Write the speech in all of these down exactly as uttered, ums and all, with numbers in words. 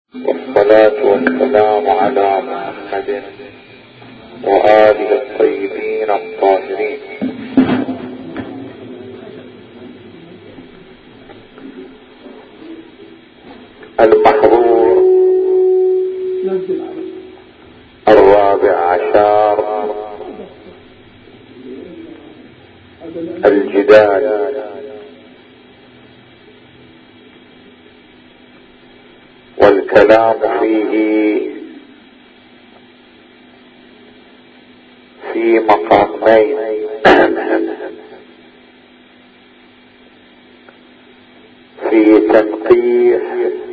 والصلاة والسلام على محمد وآله الطيبين الطاهرين. المحظور الرابع عشر الجدال والكلام فيه في مقامين: في تنقيح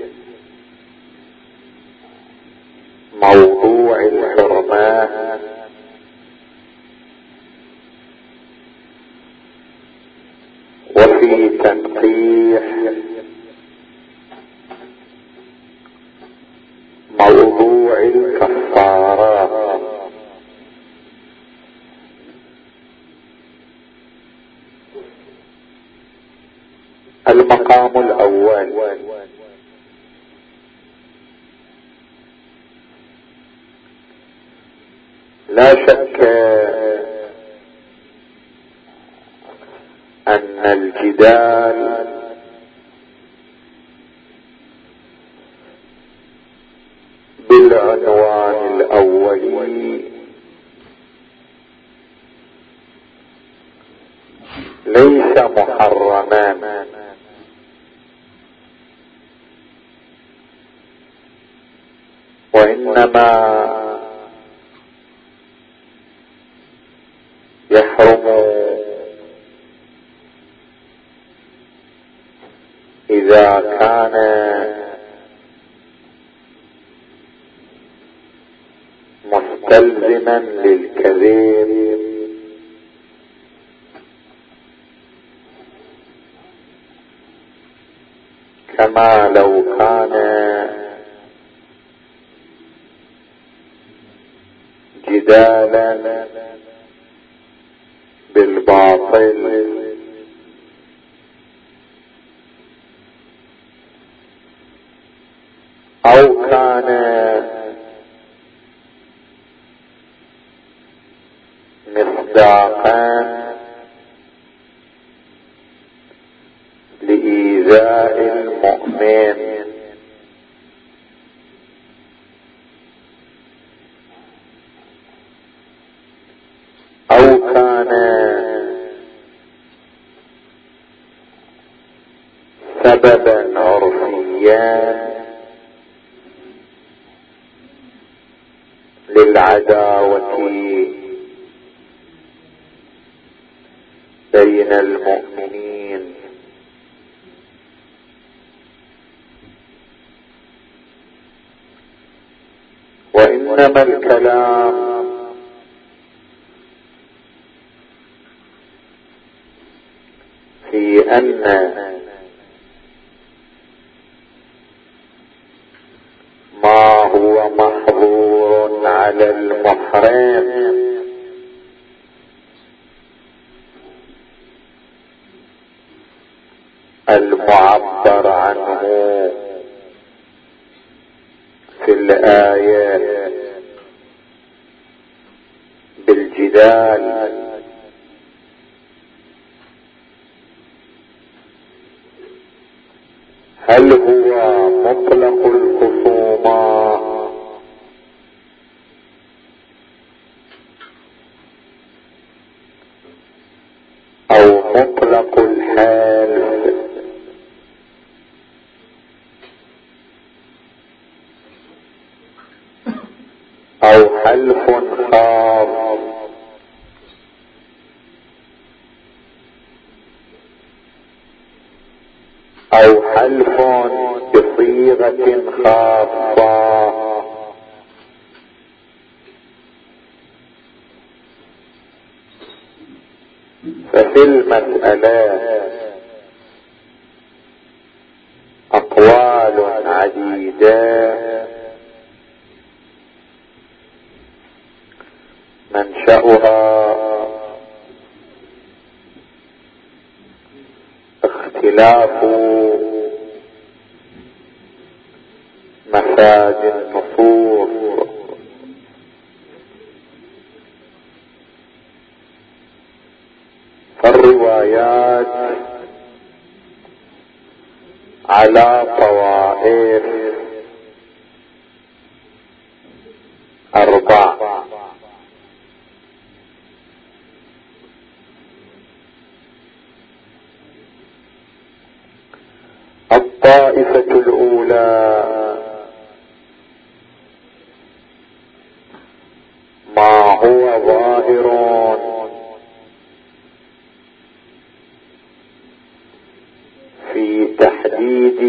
موضوع الحرمان وفي تنقيح موضوع الكفارات. المقام الأول: لا شك أن الجدال بالعنوان الأولي ليس محرما، وإنما يحرم إذا كان مستلزما للكذب كما لو كان جدالا بالباطل أو كان مصداقا لإيذاء المؤمن أو كان سببا عرفيا للعداوة بين المؤمنين. وإنما الكلام في أن ما هو محظور على المحرم المعبر عنه في الآية بالجدال هل هو مطلق الخصومة أو مطلق الحال أو حلف خاص أو حلف بصيغة خاصة. ففي المسألة أقوال عديدة منشأها اختلاف فساد النصوص. فالروايات على طوائف أربع: الطائفة الأولى ما هو ظاهر في تحديد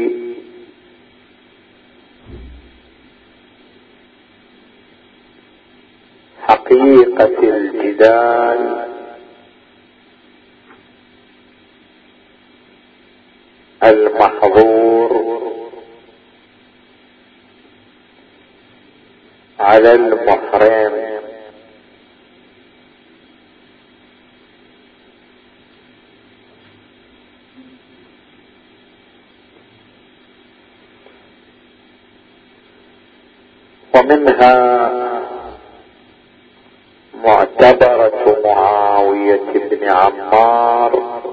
حقيقة الجدال المحظور على المحرم. ومنها معتبرة معاوية بن عمار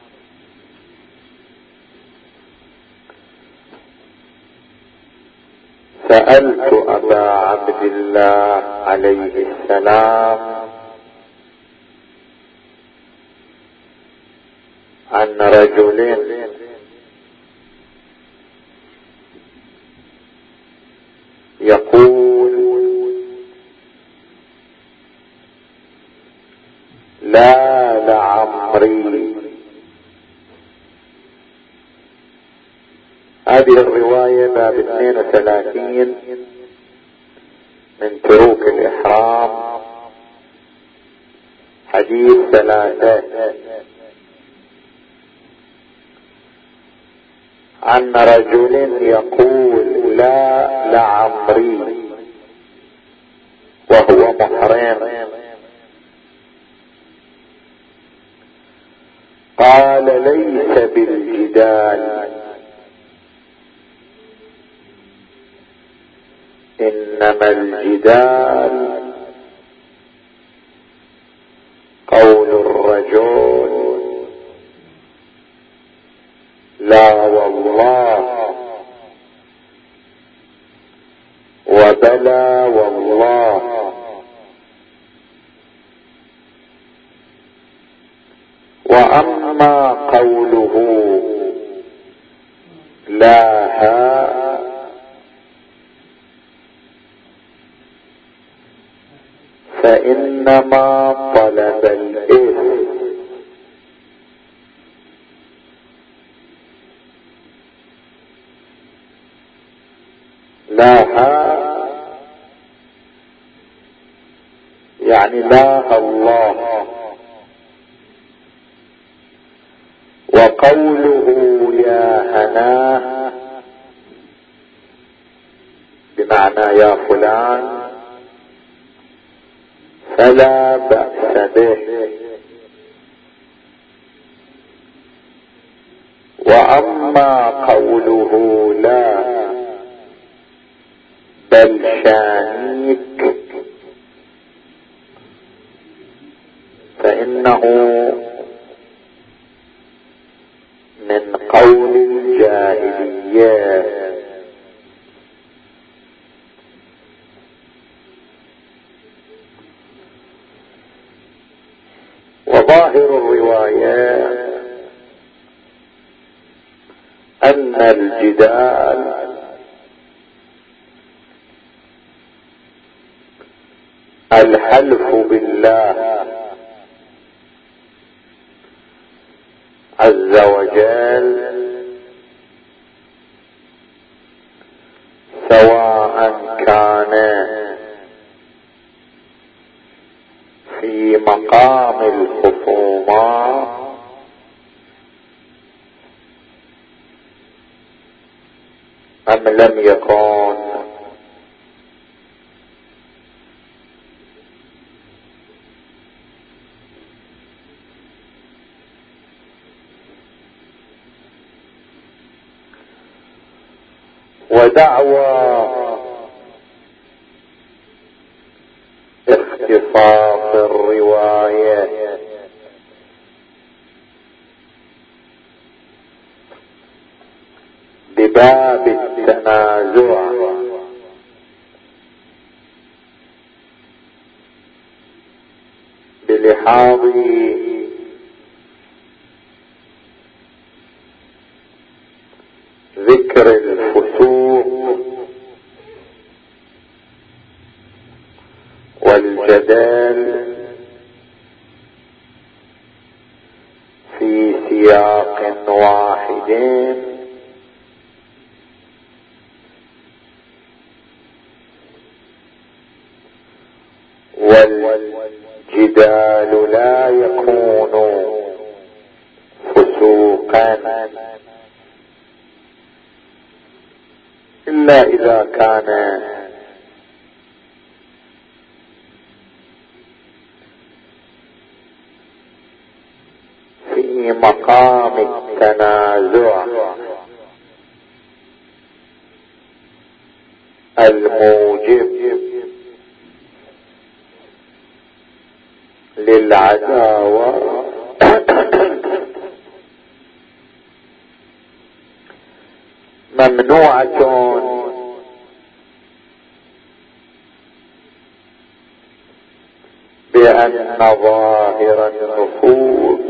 سألت أبا عبد الله عليه السلام عن رجل يقول لا لعمري. هذه الرواية باب اثنين وثلاثين من تروك الإحرام، حديث ثلاثة. عن رجل يقول لا لعمري وهو محرم، قال ليس بالجدال، إنما الجدال قول الرجل لا والله وبلى والله، وأما قوله لا ها فإنما طلب الإثم، لا ها يعني لا الله، وقوله يا هناه بمعنى يا فلان فلا بأس به. وأما قوله لا بل شانيك فإنه من قول الجاهلية. وظاهر الرواية أن الجدال الحلف بالله عز وجل سواء كان في مقام الخصومة أم لم يكن. ودعوى اختصاص الرواية بباب التنازع بلحاظ ذكر الفسوق والجدال في سياق واحد والجدال لا يكون فسوقا إلا إذا كان في مقام التنازع الموجب للعداوة ممنوعة بأن ظاهر النفوذ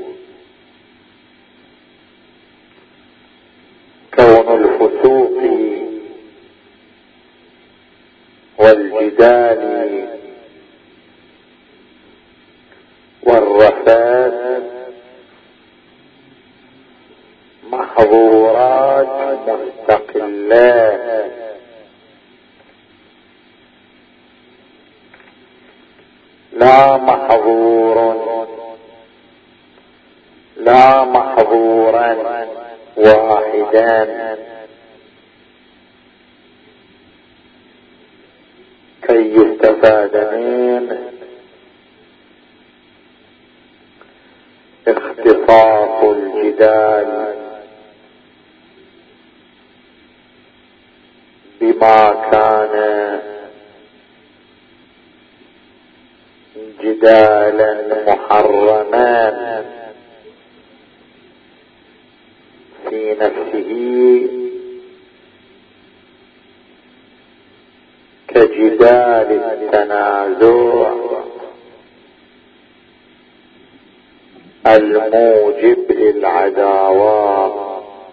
كون الفسوق والجدال والرفات محظورات مستقلات لا محظور لا محظورا واحدا كي يستفاد منه اختصاص الجدال بما كان جدالا محرما في نفسه كجدال التنازع الموجب للعداوة.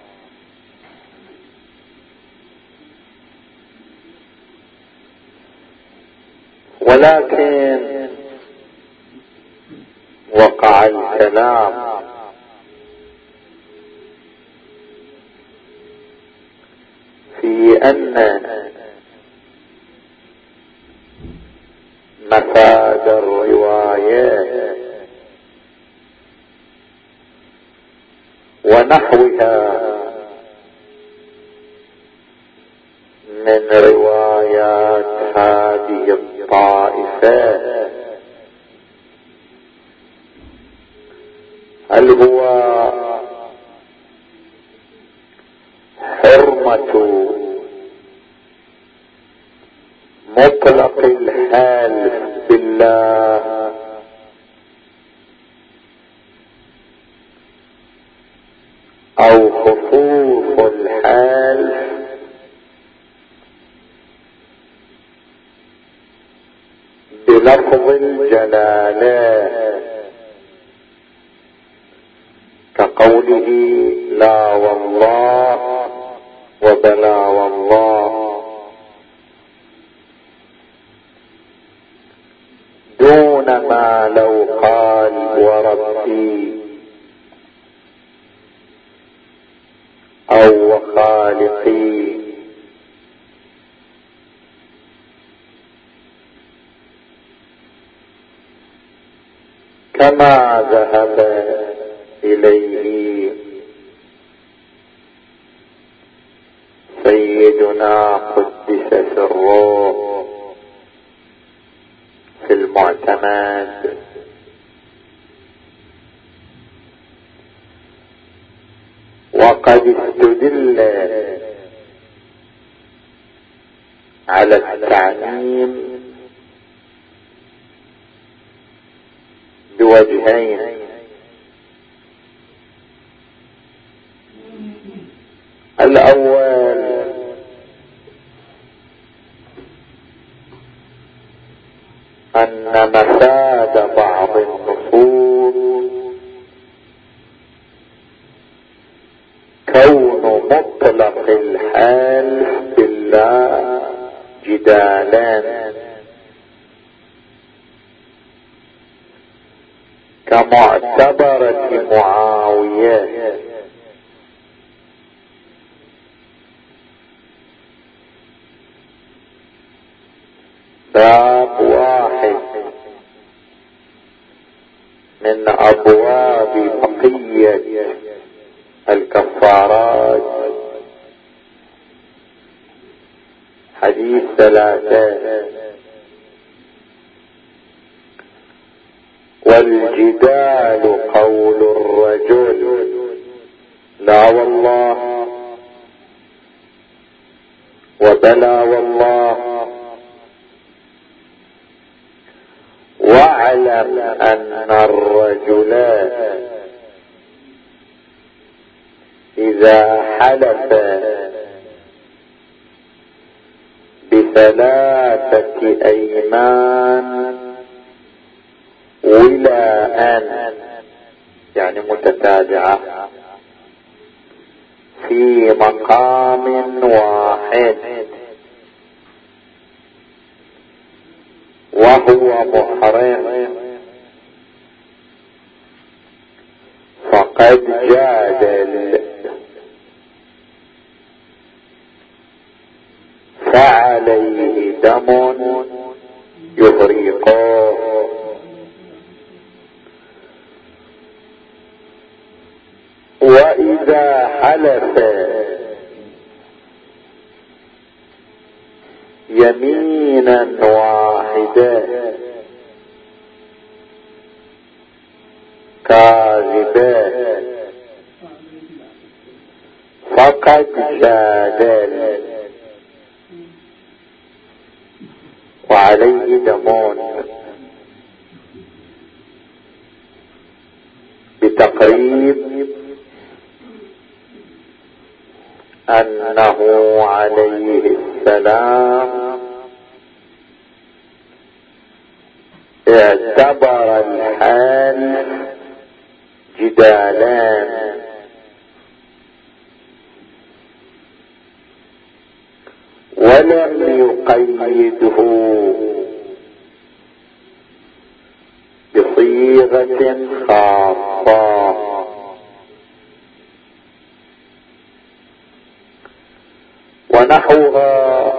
ولكن وقع الكلام في أن مفاد الروايات ونحوها من روايات هذه الطائفة هل هو حرمة مطلق الحلف بالله او خصوص الحلف بلفظ الجلالة كقوله لا والله وبلا والله دون ما لو قال وربي او خالقي كما ذهب إليه سيدنا قدس سره في المعتمد. وقد استدل على التعميم بوجهين: الأول أن مفاد بعض النصوص كون مطلق الحلف بالله جدالا، كمعتبرة معاوية باب واحد من أبواب بقية الكفارات، حديث ثلاثة. والجدال قول الرجل لا والله وبلا والله، واعلم أن الرجل إذا حلف بثلاثة أيمان ولاء يعني متتابعة في مقام واحد وهو محرم، فقد جادل، فعليه دم يهريقه. وإذا حلف يمينا واحدة كاذبة فقد جادل، وعليه دمون، بتقريب أنه عليه السلام اعتبر الحال جدالان، ولم يقيده بصيغة خاصة، ونحوها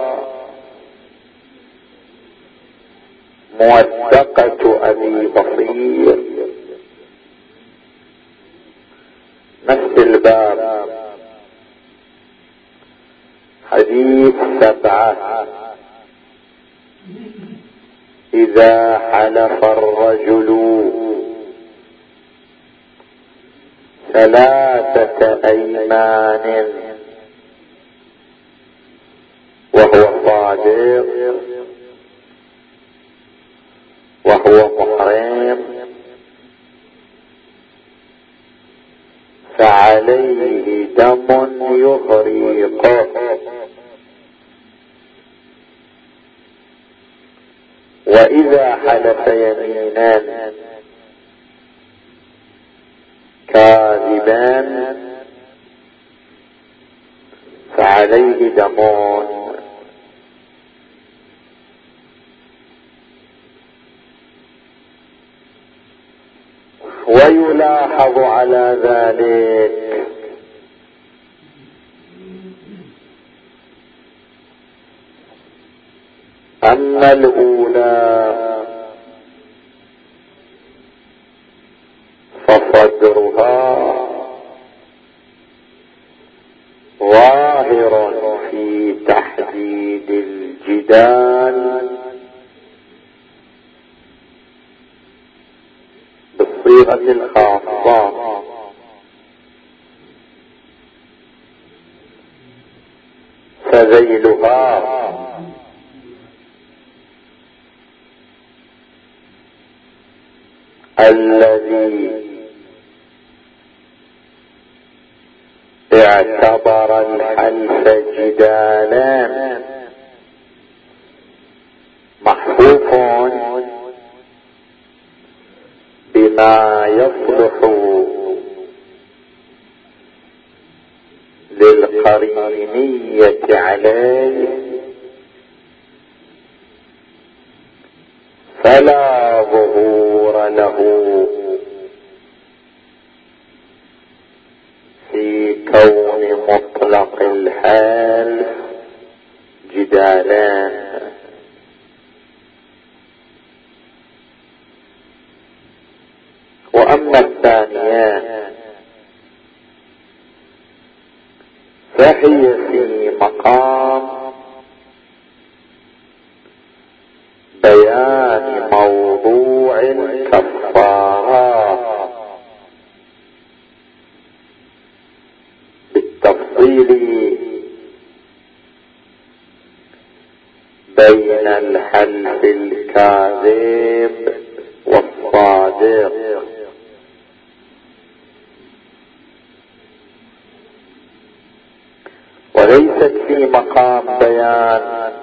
موثقة أبي بصير نفس الباب حديث سبعة: إذا حلف الرجل ثلاثة أيمان وهو صادق وهو محرم فعليه دم يهريقه. وإذا حلف يمينا كاذبا فعليه دمون. ويلاحظ على ذلك أن الأولى فصدرها ظاهر في تحديد الجدال بالصيغة الخاصة، فذيلها الذي اعتبر الحلف جدالا محفوف بما يصلح للقرينية عليه فلا ظهور له في كون مطلق الحال جدالا. وأما الثانية فهي في مقام بيان موضوع الكفارات بالتفصيل بين الحلف الكاذب والصادق، وليست في مقام بيان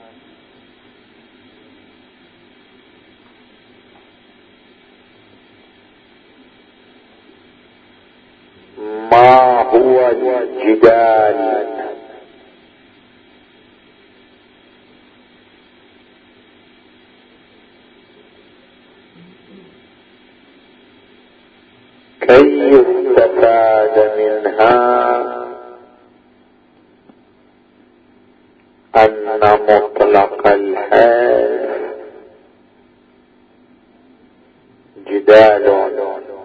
ما هو الجدال كي يستفاد منها أن مطلق الحال جدال،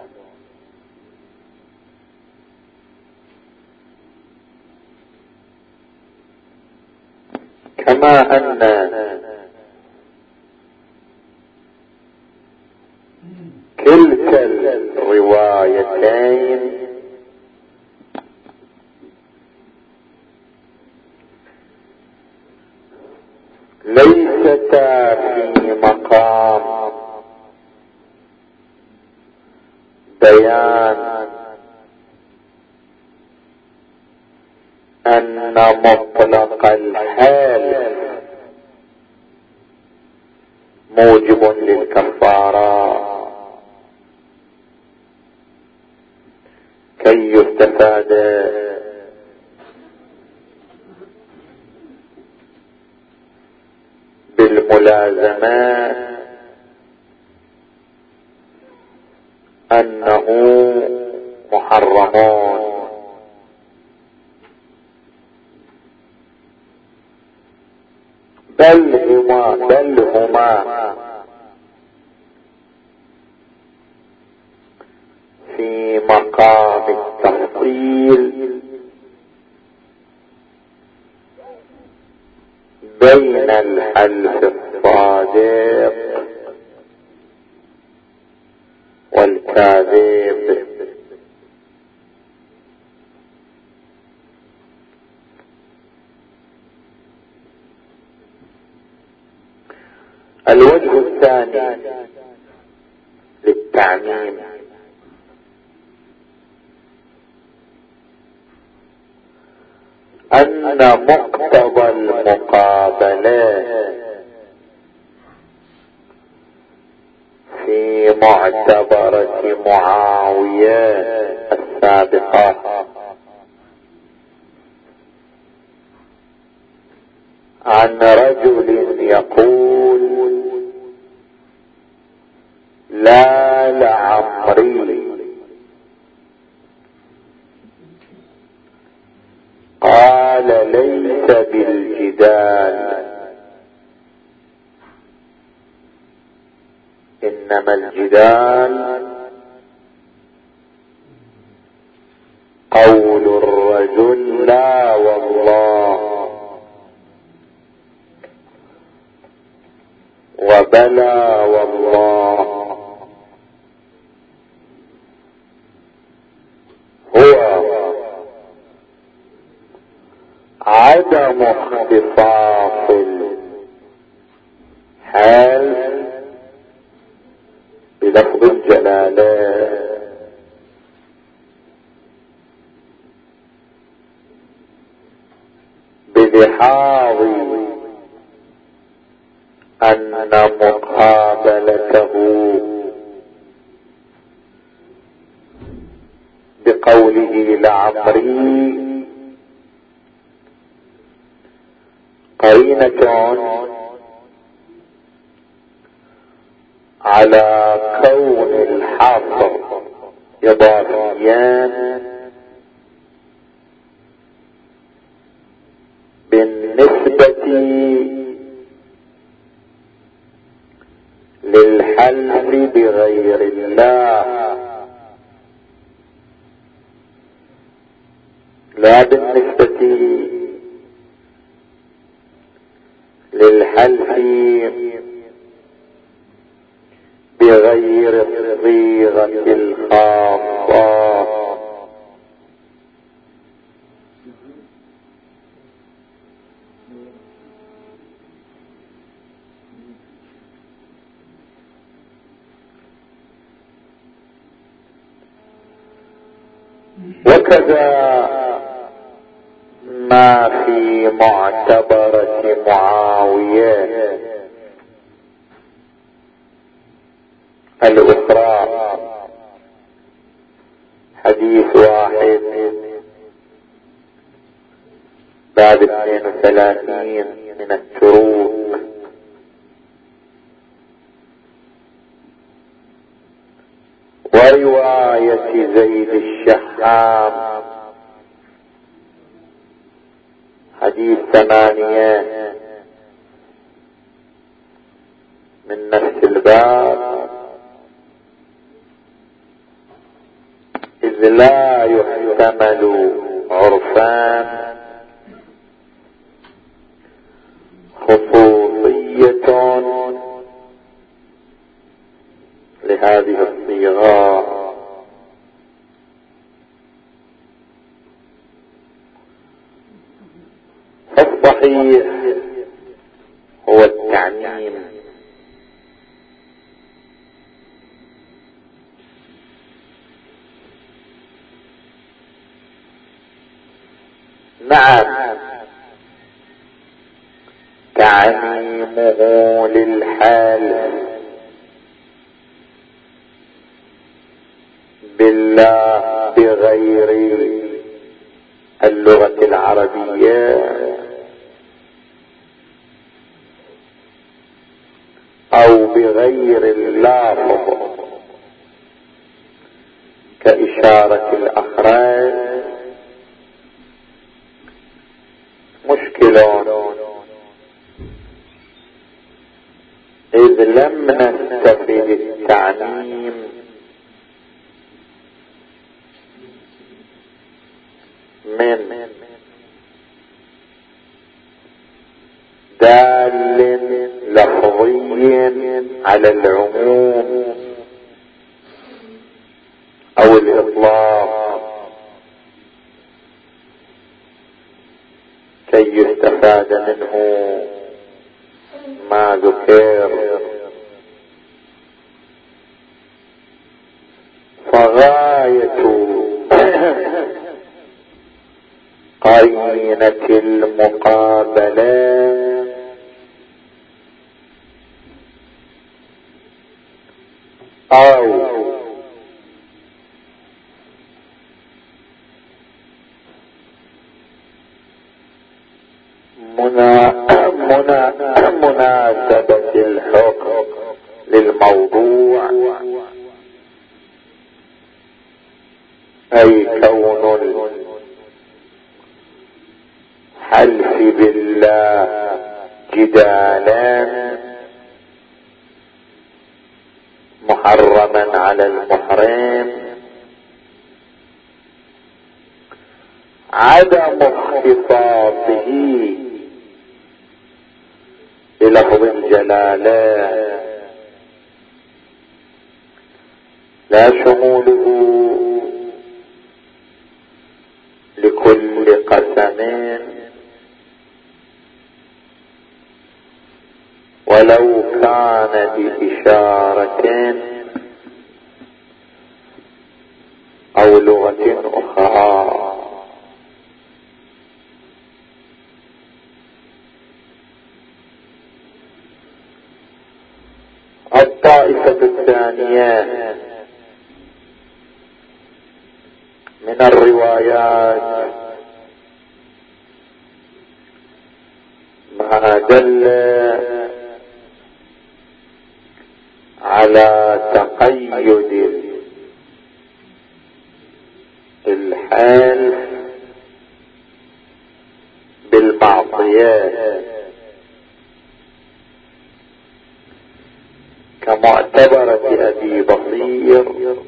كما أن كلتا الروايتين ليستا في مقام بيان أن مطلق الحال موجب للكفارة، كي يستفاد بالملازمات أنه محرمون. بل هما بل هما في مقام التفصيل بين الحلف الصادق والكاذب. الوجه الثاني للتعميم أن مقتضى المقابلة في معتبرة معاوية السابقة عن رجل يقول لا لعمري، قال ليس بالجدال، إنما الجدال قول الرجل لا والله وبلى والله، هو عدم اختصاص الحال بلفظ الجلالة الجلالة بلحاظ أن مقابلته بقوله لعمري قرينة على كون الحاصر إضافيان بالنسبة للحلف بغير الله، لا بالنسبة للحلف بغير الصيغة الخاصة. وكذا ما في معتبرة معاوية الأخرى، حديث واحد باب اثنين وثلاثين من التروك، ورواية زيد الشحام حديث ثمانية من نفس الباب، إذ لا يحتمل عرفان خصوصية لهذه الصيغة. فالصحيح هو التعميم، نعم تعميمه للحال بالله بغير اللغة العربية او بغير اللافظ كإشارة الأخراج مشكلون، إذ لم نستفد التعميم من دال لفظي على العموم او الاطلاق كي يستفاد منه ما ذكر. فغاية قرينة المقابلة او منا منا مناسبة الحكم للموضوع، اي كون الحلف بالله جدالا محرما على المحرم، عدم اختصاصه بلفظ الجلالة لا شموله لكل قسم ولو كان بإشارة بلغة أخرى. الطائفة الثانية من الروايات ما دل على تقيد الحال بالمعصيات كمعتبرة أبي بصير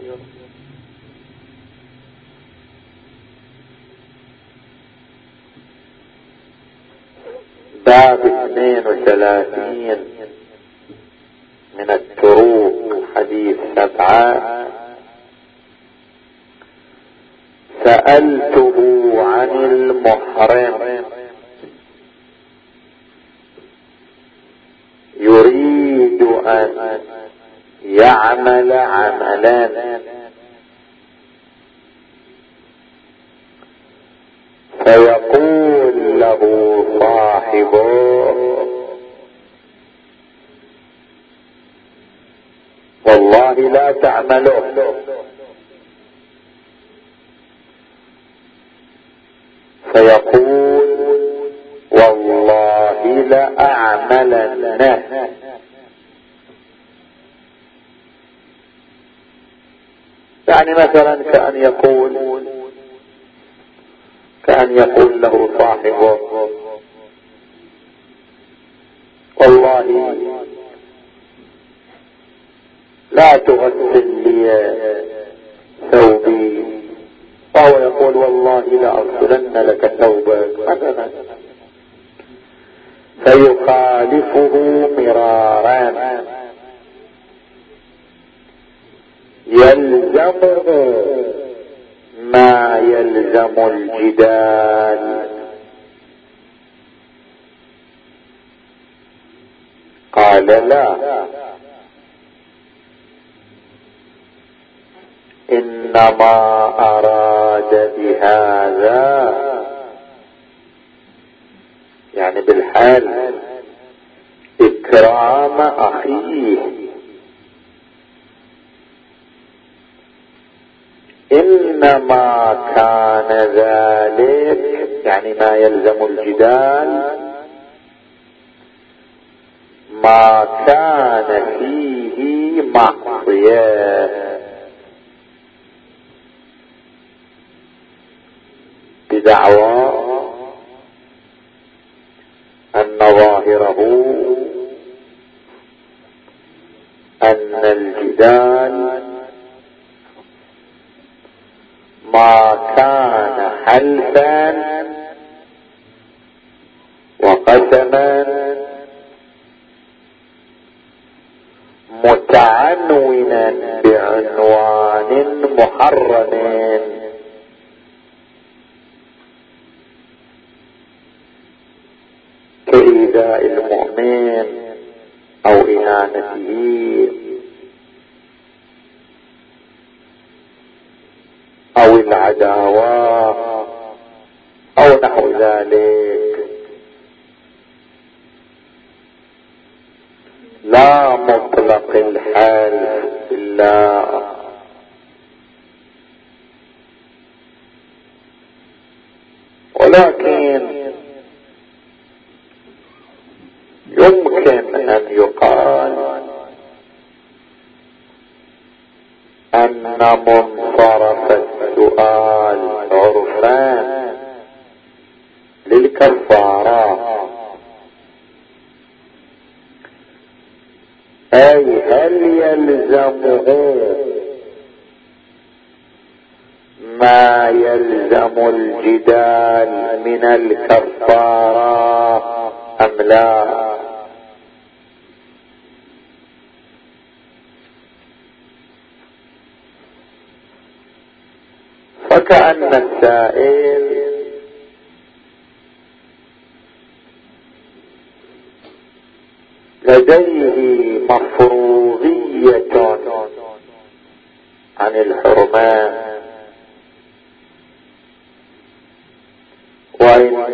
باب اثنين وثلاثين من التروق حديث سبعة. سألته عن المحرم يريد أن يعمل عملا فيقول له صاحبه والله لا تعمله، فيقول والله لأعملنه، يعني مثلا كأن يقول كأن يقول له صاحبه والله لا تغسل لي ثوبي، فهو يقول والله لا أغسلن لك ثوبك مثلا، فيخالفه مرارا يلزمه ما يلزم الجدال. قال لا، إنما أراد بهذا يعني بالحال إكرام أخيه، إنما كان ذلك يعني ما يلزم الجدال ما كان فيه معصية بدعوى أن ظاهره أن الجدال ما كان حلفا وقسما متعنونا بعنوان محرم كإيذاء المؤمن أو إهانته أو العداوة أو نحو ذلك، لا مطلق الحال بالله. ولكن يمكن أن يقال أن منصرف السؤال عرفان للكفارة، أي هل يلزمه ما يلزم الجدال من الكفارة أم لا؟ فكأن السائل لديه مفروضية عن الحرمان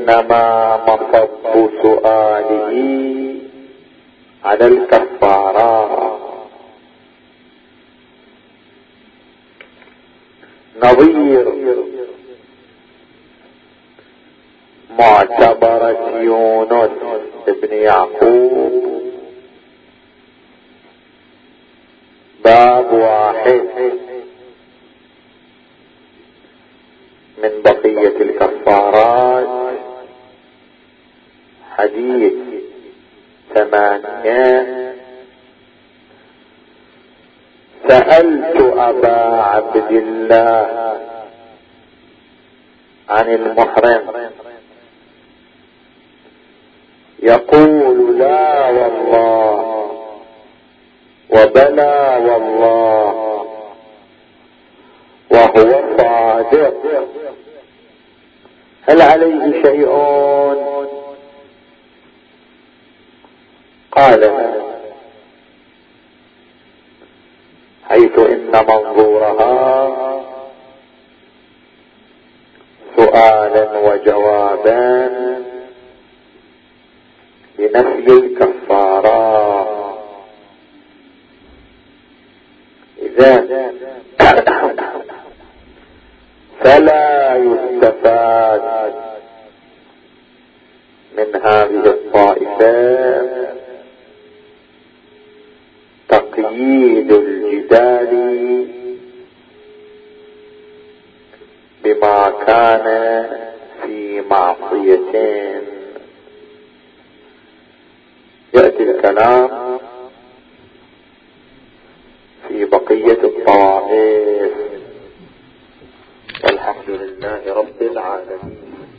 وإنما مصب سؤاله على الكفارات. نظير معتبرة يونس ابن يعقوب باب واحد من بقية الكفارات، حديث ثمانية: سألت أبا عبد الله عن المحرم يقول لا والله وبلا والله وهو صادق، هل عليه شيء؟ قال لا، حيث إن منظورها سؤالا وجوابا لنفي الكفارات. إذا فلا يستفاد من هذه الطائفة تقييد الجدال بما كان في معصية. يأتي الكلام في بقية الطوائف، والحمد لله رب العالمين.